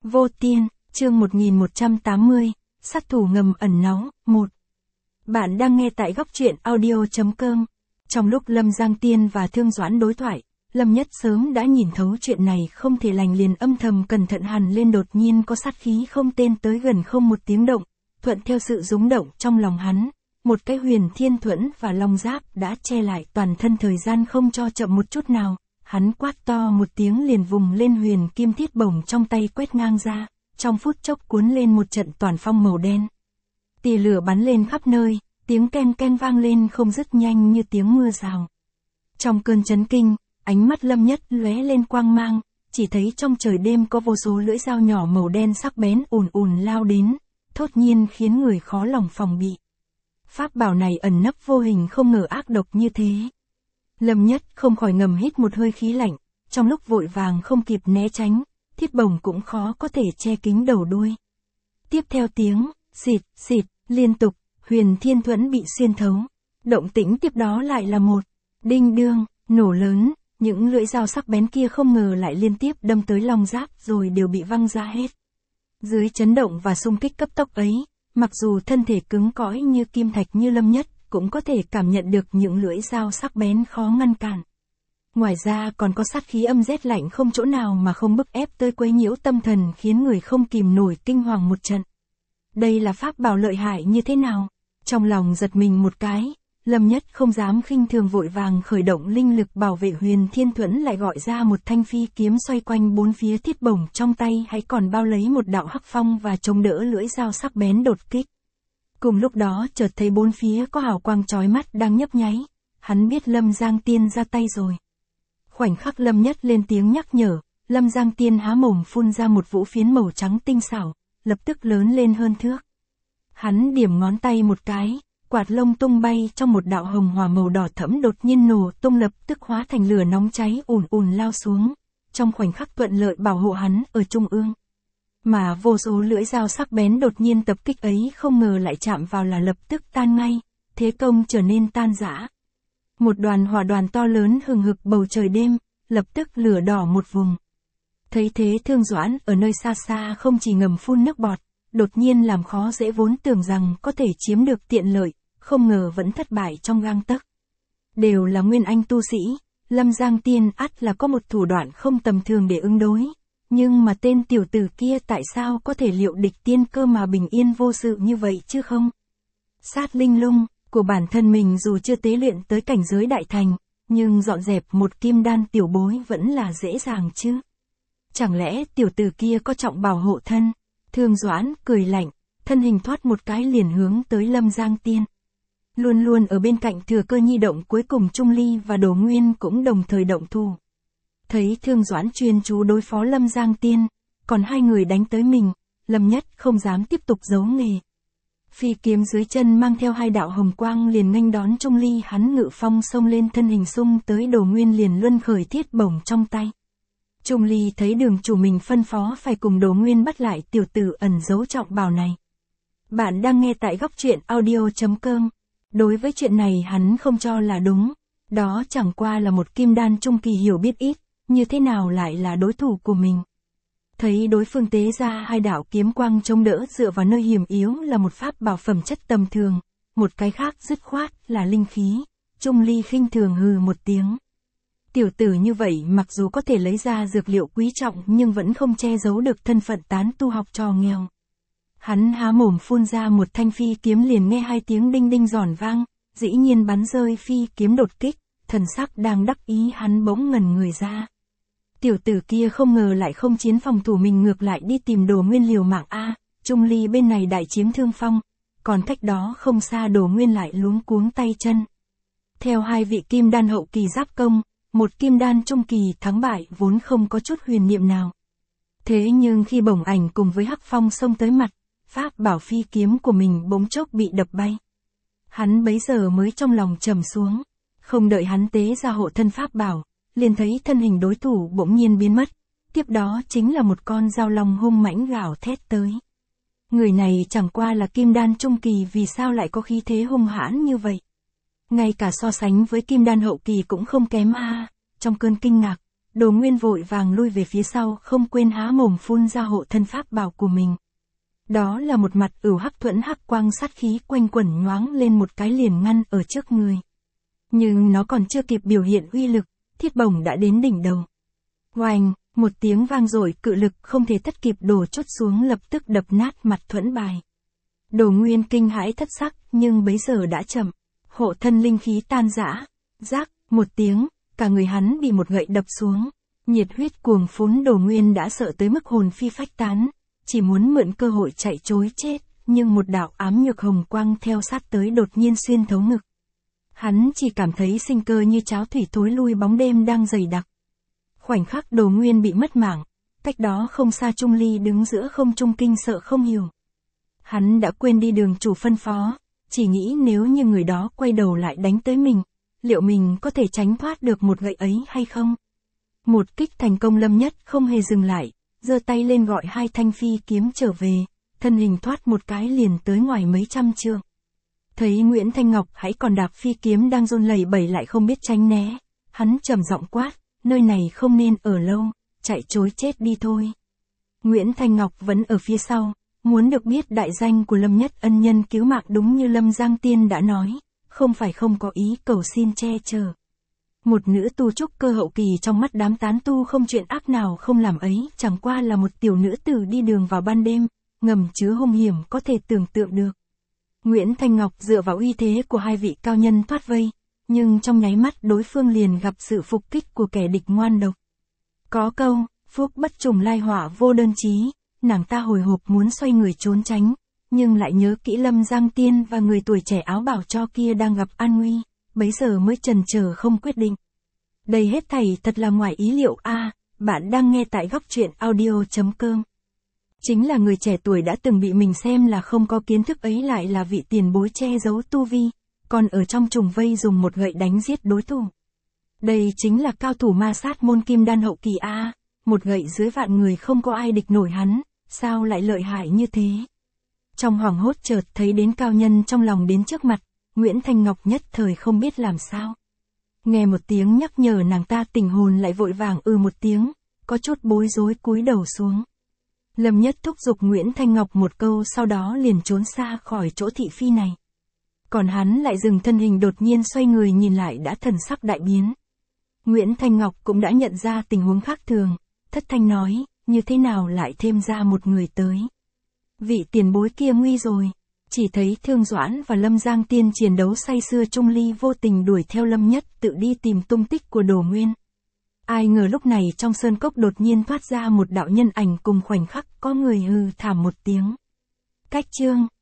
Vô Tiên, chương 1180, sát thủ ngầm ẩn náu, 1. Bạn đang nghe tại góc truyện audio.com. Trong lúc Lâm Giang Tiên và Thương Doãn đối thoại, Lâm Nhất sớm đã nhìn thấu chuyện này không thể lành, liền âm thầm cẩn thận hẳn lên. Đột nhiên có sát khí không tên tới gần không một tiếng động, thuận theo sự rúng động trong lòng hắn. Một cái huyền thiên thuẫn và long giáp đã che lại toàn thân, thời gian không cho chậm một chút nào. Hắn quát to một tiếng liền vùng lên huyền kim thiết bổng trong tay quét ngang ra, trong phút chốc cuốn lên một trận toàn phong màu đen. Tia lửa bắn lên khắp nơi, tiếng ken ken vang lên không dứt, nhanh như tiếng mưa rào. Trong cơn chấn kinh, ánh mắt Lâm Nhất lóe lên quang mang, chỉ thấy trong trời đêm có vô số lưỡi dao nhỏ màu đen sắc bén ùn ùn lao đến, thốt nhiên khiến người khó lòng phòng bị. Pháp bảo này ẩn nấp vô hình, không ngờ ác độc như thế. Lâm Nhất không khỏi ngầm hít một hơi khí lạnh, trong lúc vội vàng không kịp né tránh, thiết bổng cũng khó có thể che kín đầu đuôi. Tiếp theo tiếng xịt xịt liên tục, huyền thiên thuẫn bị xuyên thấu. Động tĩnh tiếp đó lại là một đinh đương nổ lớn, những lưỡi dao sắc bén kia không ngờ lại liên tiếp đâm tới long giáp rồi đều bị văng ra hết. Dưới chấn động và xung kích cấp tốc ấy, mặc dù thân thể cứng cỏi như kim thạch như Lâm Nhất, cũng có thể cảm nhận được những lưỡi dao sắc bén khó ngăn cản. Ngoài ra còn có sát khí âm rét lạnh không chỗ nào mà không bức ép tới quấy nhiễu tâm thần, khiến người không kìm nổi kinh hoàng một trận. Đây là pháp bảo lợi hại như thế nào? Trong lòng giật mình một cái, Lâm Nhất không dám khinh thường, vội vàng khởi động linh lực bảo vệ huyền thiên thuẫn, lại gọi ra một thanh phi kiếm xoay quanh bốn phía thiết bổng trong tay, hãy còn bao lấy một đạo hắc phong và chống đỡ lưỡi dao sắc bén đột kích. Cùng lúc đó chợt thấy bốn phía có hào quang chói mắt đang nhấp nháy, hắn biết Lâm Giang Tiên ra tay rồi. Khoảnh khắc Lâm Nhất lên tiếng nhắc nhở, Lâm Giang Tiên há mồm phun ra một vũ phiến màu trắng tinh xảo, lập tức lớn lên hơn thước. Hắn điểm ngón tay một cái, quạt lông tung bay trong một đạo hồng hỏa màu đỏ thẫm đột nhiên nổ tung, lập tức hóa thành lửa nóng cháy ùn ùn lao xuống, trong khoảnh khắc thuận lợi bảo hộ hắn ở trung ương. Mà vô số lưỡi dao sắc bén đột nhiên tập kích ấy không ngờ lại chạm vào là lập tức tan ngay, thế công trở nên tan rã. Một đoàn hỏa đoàn to lớn hừng hực bầu trời đêm, lập tức lửa đỏ một vùng. Thấy thế Thương Doãn ở nơi xa xa không chỉ ngầm phun nước bọt, đột nhiên làm khó dễ, vốn tưởng rằng có thể chiếm được tiện lợi, không ngờ vẫn thất bại trong gang tấc. Đều là nguyên anh tu sĩ, Lâm Giang Tiên ắt là có một thủ đoạn không tầm thường để ứng đối. Nhưng mà tên tiểu tử kia tại sao có thể liệu địch tiên cơ mà bình yên vô sự như vậy chứ không? Sát linh lung của bản thân mình dù chưa tế luyện tới cảnh giới đại thành, nhưng dọn dẹp một kim đan tiểu bối vẫn là dễ dàng chứ. Chẳng lẽ tiểu tử kia có trọng bảo hộ thân? Thương Doãn cười lạnh, thân hình thoát một cái liền hướng tới Lâm Giang Tiên. Luôn luôn ở bên cạnh Thừa Cơ Nhi động, cuối cùng Trung Ly và Đồ Nguyên cũng đồng thời động thủ. Thấy Thương Doãn chuyên chú đối phó Lâm Giang Tiên, còn hai người đánh tới mình, Lâm Nhất không dám tiếp tục giấu nghề. Phi kiếm dưới chân mang theo hai đạo hồng quang liền nghênh đón Trung Ly, hắn ngự phong xông lên, thân hình xung tới Đồ Nguyên liền luân khởi thiết bổng trong tay. Trung Ly thấy đường chủ mình phân phó phải cùng Đồ Nguyên bắt lại tiểu tử ẩn giấu trọng bảo này. Bạn đang nghe tại góc truyện audio.com. Đối với chuyện này hắn không cho là đúng, đó chẳng qua là một kim đan trung kỳ hiểu biết ít, như thế nào lại là đối thủ của mình. Thấy đối phương tế ra hai đạo kiếm quang chống đỡ dựa vào nơi hiểm yếu là một pháp bảo phẩm chất tầm thường, một cái khác dứt khoát là linh khí, Trung Ly khinh thường hừ một tiếng. Tiểu tử như vậy mặc dù có thể lấy ra dược liệu quý trọng nhưng vẫn không che giấu được thân phận tán tu học trò nghèo. Hắn há mồm phun ra một thanh phi kiếm, liền nghe hai tiếng đinh đinh giòn vang, dĩ nhiên bắn rơi phi kiếm đột kích, thần sắc đang đắc ý hắn bỗng ngẩn người ra. Tiểu tử kia không ngờ lại không chiến phòng thủ, mình ngược lại đi tìm Đồ Nguyên liều mạng a. Trung Ly bên này đại chiếm thượng phong, còn cách đó không xa Đồ Nguyên lại luống cuống tay chân. Theo hai vị kim đan hậu kỳ giáp công, một kim đan trung kỳ thắng bại vốn không có chút huyền niệm nào. Thế nhưng khi bổng ảnh cùng với hắc phong xông tới mặt, pháp bảo phi kiếm của mình bỗng chốc bị đập bay. Hắn bấy giờ mới trong lòng trầm xuống, không đợi hắn tế ra hộ thân pháp bảo, liền thấy thân hình đối thủ bỗng nhiên biến mất, tiếp đó chính là một con dao long hung mãnh gào thét tới. Người này chẳng qua là kim đan trung kỳ, vì sao lại có khí thế hung hãn như vậy? Ngay cả so sánh với kim đan hậu kỳ cũng không kém a. Trong cơn kinh ngạc, Đồ Nguyên vội vàng lui về phía sau, không quên há mồm phun ra hộ thân pháp bảo của mình. Đó là một mặt ửu hắc thuẫn hắc quang sát khí quanh quẩn nhoáng lên một cái liền ngăn ở trước người. Nhưng nó còn chưa kịp biểu hiện uy lực, thiết bổng đã đến đỉnh đầu. Oanh, một tiếng vang dội, cự lực không thể thất kịp đổ chốt xuống lập tức đập nát mặt thuẫn bài. Đồ Nguyên kinh hãi thất sắc, nhưng bấy giờ đã chậm. Hộ thân linh khí tan rã, rác, một tiếng, cả người hắn bị một gậy đập xuống. Nhiệt huyết cuồng phún, Đồ Nguyên đã sợ tới mức hồn phi phách tán, chỉ muốn mượn cơ hội chạy trối chết, nhưng một đạo ám nhược hồng quang theo sát tới đột nhiên xuyên thấu ngực. Hắn chỉ cảm thấy sinh cơ như cháo thủy thối lui, bóng đêm đang dày đặc. Khoảnh khắc Đồ Nguyên bị mất mạng, cách đó không xa Trung Ly đứng giữa không trung kinh sợ không hiểu. Hắn đã quên đi đường chủ phân phó, chỉ nghĩ nếu như người đó quay đầu lại đánh tới mình, liệu mình có thể tránh thoát được một gậy ấy hay không? Một kích thành công, Lâm Nhất không hề dừng lại, giơ tay lên gọi 2 thanh phi kiếm trở về, thân hình thoát một cái liền tới ngoài mấy trăm trượng. Thấy Nguyễn Thanh Ngọc hãy còn đạp phi kiếm đang run lẩy bẩy lại không biết tránh né, hắn trầm giọng quát, nơi này không nên ở lâu, chạy trối chết đi thôi. Nguyễn Thanh Ngọc vẫn ở phía sau, muốn được biết đại danh của Lâm Nhất, ân nhân cứu mạng đúng như Lâm Giang Tiên đã nói, không phải không có ý cầu xin che chở. Một nữ tu trúc cơ hậu kỳ trong mắt đám tán tu không chuyện ác nào không làm ấy, chẳng qua là một tiểu nữ tử đi đường vào ban đêm, ngầm chứa hung hiểm có thể tưởng tượng được. Nguyễn Thanh Ngọc dựa vào uy thế của 2 vị cao nhân thoát vây, nhưng trong nháy mắt đối phương liền gặp sự phục kích của kẻ địch ngoan độc. Có câu, phúc bất trùng lai họa vô đơn chí, nàng ta hồi hộp muốn xoay người trốn tránh, nhưng lại nhớ kỹ Lâm Giang Tiên và người tuổi trẻ áo bảo cho kia đang gặp an nguy, bấy giờ mới chần chờ không quyết định. Đây hết thảy thật là ngoài ý liệu a. Bạn đang nghe tại góc truyện audio.com. Chính là người trẻ tuổi đã từng bị mình xem là không có kiến thức ấy lại là vị tiền bối che giấu tu vi, còn ở trong trùng vây dùng một gậy đánh giết đối thủ. Đây chính là cao thủ ma sát môn kim đan hậu kỳ a. Một gậy dưới vạn người không có ai địch nổi hắn, sao lại lợi hại như thế? Trong hoảng hốt chợt thấy đến cao nhân trong lòng đến trước mặt, Nguyễn Thanh Ngọc nhất thời không biết làm sao. Nghe một tiếng nhắc nhở nàng ta tỉnh hồn lại vội vàng một tiếng, có chút bối rối cúi đầu xuống. Lâm Nhất thúc giục Nguyễn Thanh Ngọc một câu sau đó liền trốn xa khỏi chỗ thị phi này. Còn hắn lại dừng thân hình, đột nhiên xoay người nhìn lại đã thần sắc đại biến. Nguyễn Thanh Ngọc cũng đã nhận ra tình huống khác thường, thất thanh nói, như thế nào lại thêm ra một người tới. Vị tiền bối kia nguy rồi. Chỉ thấy Thương Doãn và Lâm Giang Tiên chiến đấu say sưa, Trung Ly vô tình đuổi theo Lâm Nhất tự đi tìm tung tích của Đồ Nguyên. Ai ngờ lúc này trong sơn cốc đột nhiên thoát ra một đạo nhân ảnh, cùng khoảnh khắc có người hừ thảm một tiếng. Cách chương